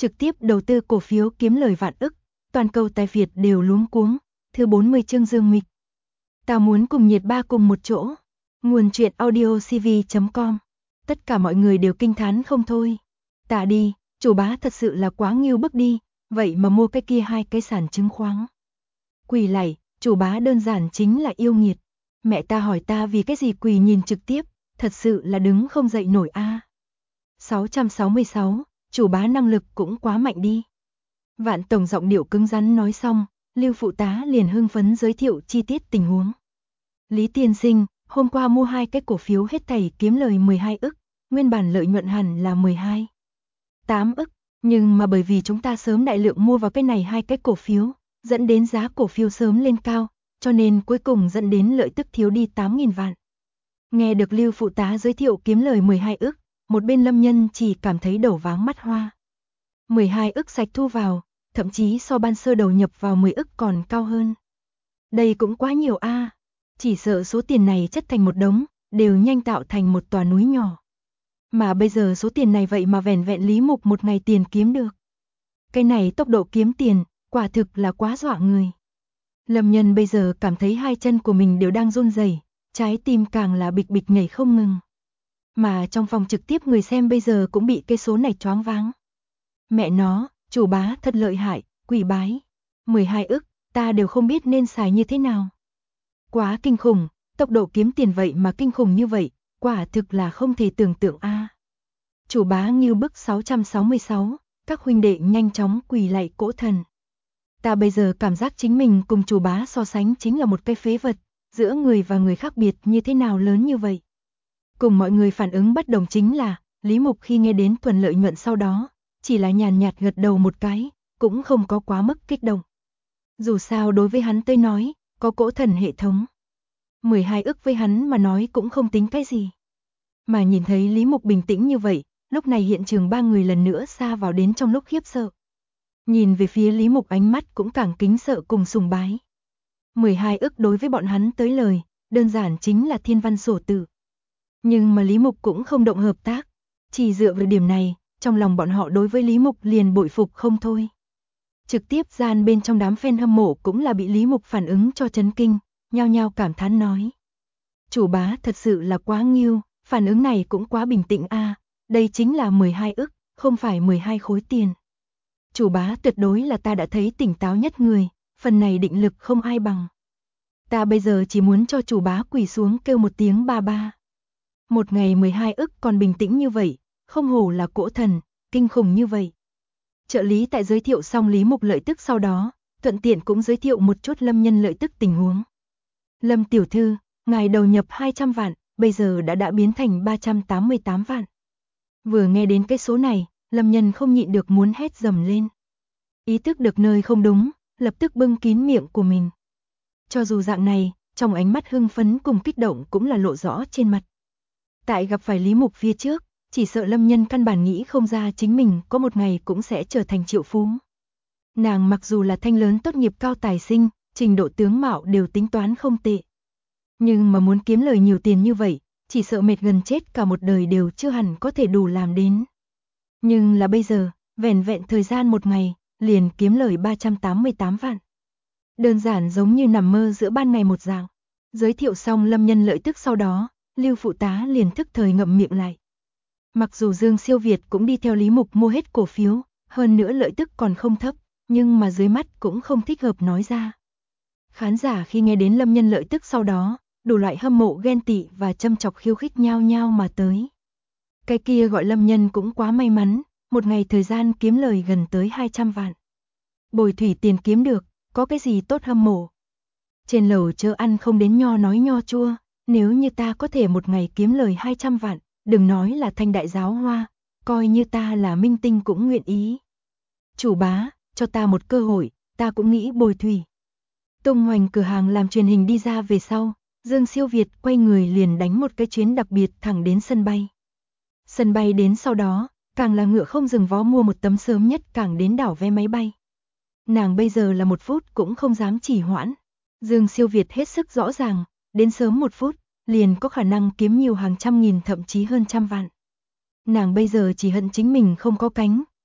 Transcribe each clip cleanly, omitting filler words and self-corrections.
trực tiếp đầu tư cổ phiếu kiếm lời vạn ức, toàn cầu tài Việt đều luống cuống. Thứ 40 chương Dương Mịch. Ta muốn cùng Nhiệt Ba cùng một chỗ. Nguồn truyện audio cv.com. Tất cả mọi người đều kinh thán không thôi. Tạ đi, chủ bá thật sự là quá ngưu bức đi, vậy mà mua cái kia 2 cái sàn chứng khoán. Quỳ lạy, chủ bá đơn giản chính là yêu nghiệt. Mẹ ta hỏi ta vì cái gì quỳ nhìn trực tiếp, thật sự là đứng không dậy nổi a. 666, chủ bá năng lực cũng quá mạnh đi. Vạn tổng giọng điệu cứng rắn nói xong, Lưu phụ tá liền hưng phấn giới thiệu chi tiết tình huống. Lý tiên sinh, hôm qua mua 2 cái cổ phiếu hết thảy kiếm lời 12 ức, nguyên bản lợi nhuận hẳn là 8 ức, nhưng mà bởi vì chúng ta sớm đại lượng mua vào cái này 2 cái cổ phiếu, dẫn đến giá cổ phiếu sớm lên cao, cho nên cuối cùng dẫn đến lợi tức thiếu đi 8.000 vạn. Nghe được Lưu phụ tá giới thiệu kiếm lời 12 ức, một bên Lâm Nhân chỉ cảm thấy đầu váng mắt hoa. 12 ức sạch thu vào, thậm chí so ban sơ đầu nhập vào 10 ức còn cao hơn. Đây cũng quá nhiều a, chỉ sợ số tiền này chất thành một đống, đều nhanh tạo thành một tòa núi nhỏ. Mà bây giờ số tiền này vậy mà vẻn vẹn Lý Mục một ngày tiền kiếm được. Cái này tốc độ kiếm tiền, quả thực là quá dọa người. Lâm Nhân bây giờ cảm thấy 2 chân của mình đều đang run rẩy, trái tim càng là bịch bịch nhảy không ngừng. Mà trong phòng trực tiếp người xem bây giờ cũng bị cái số này choáng váng. Mẹ nó, chủ bá thật lợi hại, quỷ bái. 12 ức, ta đều không biết nên xài như thế nào. Quá kinh khủng, tốc độ kiếm tiền vậy mà kinh khủng như vậy, quả thực là không thể tưởng tượng a. Chủ bá như bức 666, các huynh đệ nhanh chóng quỳ lạy cỗ thần. Ta bây giờ cảm giác chính mình cùng chủ bá so sánh chính là một cái phế vật, giữa người và người khác biệt như thế nào lớn như vậy. Cùng mọi người phản ứng bất đồng chính là, Lý Mục khi nghe đến thuần lợi nhuận sau đó, chỉ là nhàn nhạt gật đầu một cái, cũng không có quá mức kích động. Dù sao đối với hắn tới nói, có cỗ thần hệ thống. 12 ức với hắn mà nói cũng không tính cái gì. Mà nhìn thấy Lý Mục bình tĩnh như vậy, lúc này hiện trường 3 người lần nữa xa vào đến trong lúc khiếp sợ. Nhìn về phía Lý Mục ánh mắt cũng càng kính sợ cùng sùng bái. 12 ức đối với bọn hắn tới lời, đơn giản chính là thiên văn sổ tự. Nhưng mà Lý Mục cũng không động hợp tác, chỉ dựa vào điểm này, trong lòng bọn họ đối với Lý Mục liền bội phục không thôi. Trực tiếp gian bên trong đám fan hâm mộ cũng là bị Lý Mục phản ứng cho chấn kinh, nhao nhao cảm thán nói. Chủ bá thật sự là quá nghiêu, phản ứng này cũng quá bình tĩnh a, đây chính là 12 ức, không phải 12 khối tiền. Chủ bá tuyệt đối là ta đã thấy tỉnh táo nhất người, phần này định lực không ai bằng. Ta bây giờ chỉ muốn cho chủ bá quỳ xuống kêu một tiếng ba ba. Một ngày 12 ức còn bình tĩnh như vậy, không hổ là cỗ thần, kinh khủng như vậy. Trợ lý tại giới thiệu xong Lý Mục lợi tức sau đó, thuận tiện cũng giới thiệu một chút Lâm Nhân lợi tức tình huống. Lâm tiểu thư, ngài đầu nhập 200 vạn, bây giờ đã biến thành 388 vạn. Vừa nghe đến cái số này, Lâm Nhân không nhịn được muốn hét dầm lên. Ý thức được nơi không đúng, lập tức bưng kín miệng của mình. Cho dù dạng này, trong ánh mắt hưng phấn cùng kích động cũng là lộ rõ trên mặt. Tại gặp phải Lý Mục phía trước, chỉ sợ Lâm Nhân căn bản nghĩ không ra chính mình có một ngày cũng sẽ trở thành triệu phú. Nàng mặc dù là thanh lớn tốt nghiệp cao tài sinh, trình độ tướng mạo đều tính toán không tệ. Nhưng mà muốn kiếm lời nhiều tiền như vậy, chỉ sợ mệt gần chết cả một đời đều chưa hẳn có thể đủ làm đến. Nhưng là bây giờ, vẻn vẹn thời gian một ngày, liền kiếm lời 388 vạn. Đơn giản giống như nằm mơ giữa ban ngày một dạng. Giới thiệu xong Lâm Nhân lợi tức sau đó, Lưu phụ tá liền thức thời ngậm miệng lại. Mặc dù Dương Siêu Việt cũng đi theo Lý Mục mua hết cổ phiếu, hơn nữa lợi tức còn không thấp, nhưng mà dưới mắt cũng không thích hợp nói ra. Khán giả khi nghe đến Lâm Nhân lợi tức sau đó, đủ loại hâm mộ ghen tị và châm chọc khiêu khích nhao nhao mà tới. Cái kia gọi Lâm Nhân cũng quá may mắn, một ngày thời gian kiếm lời gần tới 200 vạn. Bồi thủy tiền kiếm được, có cái gì tốt hâm mộ. Trên lầu chớ ăn không đến nho nói nho chua, nếu như ta có thể một ngày kiếm lời 200 vạn, đừng nói là thanh đại giáo hoa, coi như ta là minh tinh cũng nguyện ý. Chủ bá, cho ta một cơ hội, ta cũng nghĩ bồi thủy. Tung hoành cửa hàng làm truyền hình đi ra về sau, Dương Siêu Việt quay người liền đánh một cái chuyến đặc biệt thẳng đến sân bay. Sân bay đến sau đó, càng là ngựa không dừng vó mua một tấm sớm nhất càng đến đảo vé máy bay. Nàng bây giờ là 1 phút cũng không dám trì hoãn. Dương Siêu Việt hết sức rõ ràng, đến sớm 1 phút, liền có khả năng kiếm nhiều hàng trăm nghìn thậm chí hơn trăm vạn. Nàng bây giờ chỉ hận chính mình không có cánh,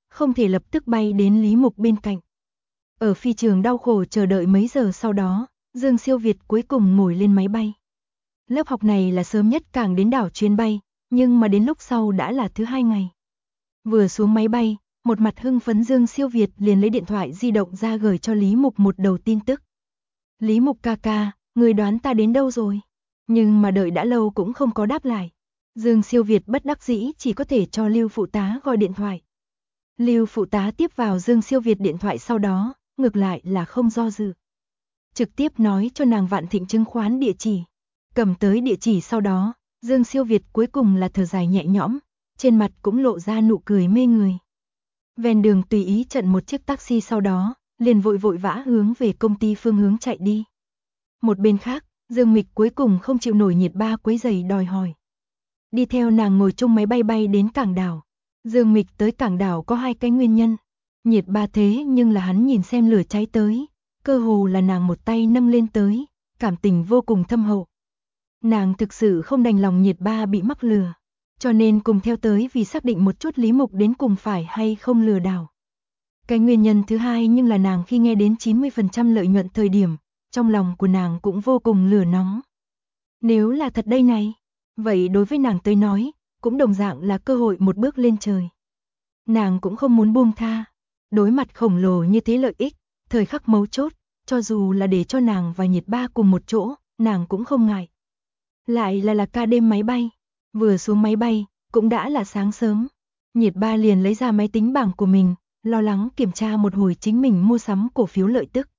không thể lập tức bay đến Lý Mục bên cạnh. Ở phi trường đau khổ chờ đợi mấy giờ sau đó, Dương Siêu Việt cuối cùng ngồi lên máy bay. Lớp học này là sớm nhất càng đến đảo chuyến bay, nhưng mà đến lúc sau đã là thứ 2 ngày. Vừa xuống máy bay, một mặt hưng phấn Dương Siêu Việt liền lấy điện thoại di động ra gửi cho Lý Mục một đầu tin tức. Lý Mục ca ca, người đoán ta đến đâu rồi? Nhưng mà đợi đã lâu cũng không có đáp lại. Dương Siêu Việt bất đắc dĩ chỉ có thể cho Lưu phụ tá gọi điện thoại. Lưu phụ tá tiếp vào Dương Siêu Việt điện thoại sau đó, ngược lại là không do dự. Trực tiếp nói cho nàng Vạn Thịnh chứng khoán địa chỉ. Cầm tới địa chỉ sau đó, Dương Siêu Việt cuối cùng là thở dài nhẹ nhõm, trên mặt cũng lộ ra nụ cười mê người. Ven đường tùy ý chặn một chiếc taxi sau đó, liền vội vội vã hướng về công ty phương hướng chạy đi. Một bên khác, Dương Mịch cuối cùng không chịu nổi Nhiệt Ba quấy rầy đòi hỏi. Đi theo nàng ngồi chung máy bay bay đến cảng đảo. Dương Mịch tới cảng đảo có 2 cái nguyên nhân. Nhiệt Ba thế nhưng là hắn nhìn xem lửa cháy tới, cơ hồ là nàng một tay nâng lên tới, cảm tình vô cùng thâm hậu. Nàng thực sự không đành lòng Nhiệt Ba bị mắc lừa, cho nên cùng theo tới vì xác định một chút Lý Mục đến cùng phải hay không lừa đảo. Cái nguyên nhân thứ hai nhưng là nàng khi nghe đến 90% lợi nhuận thời điểm, trong lòng của nàng cũng vô cùng lửa nóng. Nếu là thật đây này, vậy đối với nàng tới nói, cũng đồng dạng là cơ hội một bước lên trời. Nàng cũng không muốn buông tha, đối mặt khổng lồ như thế lợi ích, thời khắc mấu chốt, cho dù là để cho nàng và Nhiệt Ba cùng một chỗ, nàng cũng không ngại. Lại là ca đêm máy bay, vừa xuống máy bay, cũng đã là sáng sớm. Nhiệt Ba liền lấy ra máy tính bảng của mình, lo lắng kiểm tra một hồi chính mình mua sắm cổ phiếu lợi tức.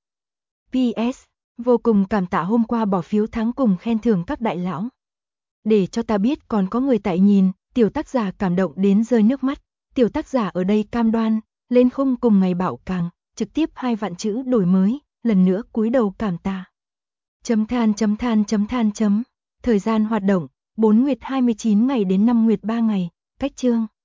PS, vô cùng cảm tạ hôm qua bỏ phiếu thắng cùng khen thưởng các đại lão. Để cho ta biết còn có người tại nhìn, tiểu tác giả cảm động đến rơi nước mắt. Tiểu tác giả ở đây cam đoan, lên khung cùng ngày bảo càng, trực tiếp 2 vạn chữ đổi mới, lần nữa cúi đầu cảm tạ. Thời gian hoạt động, 4 nguyệt 29 ngày đến 5 nguyệt 3 ngày, cách chương.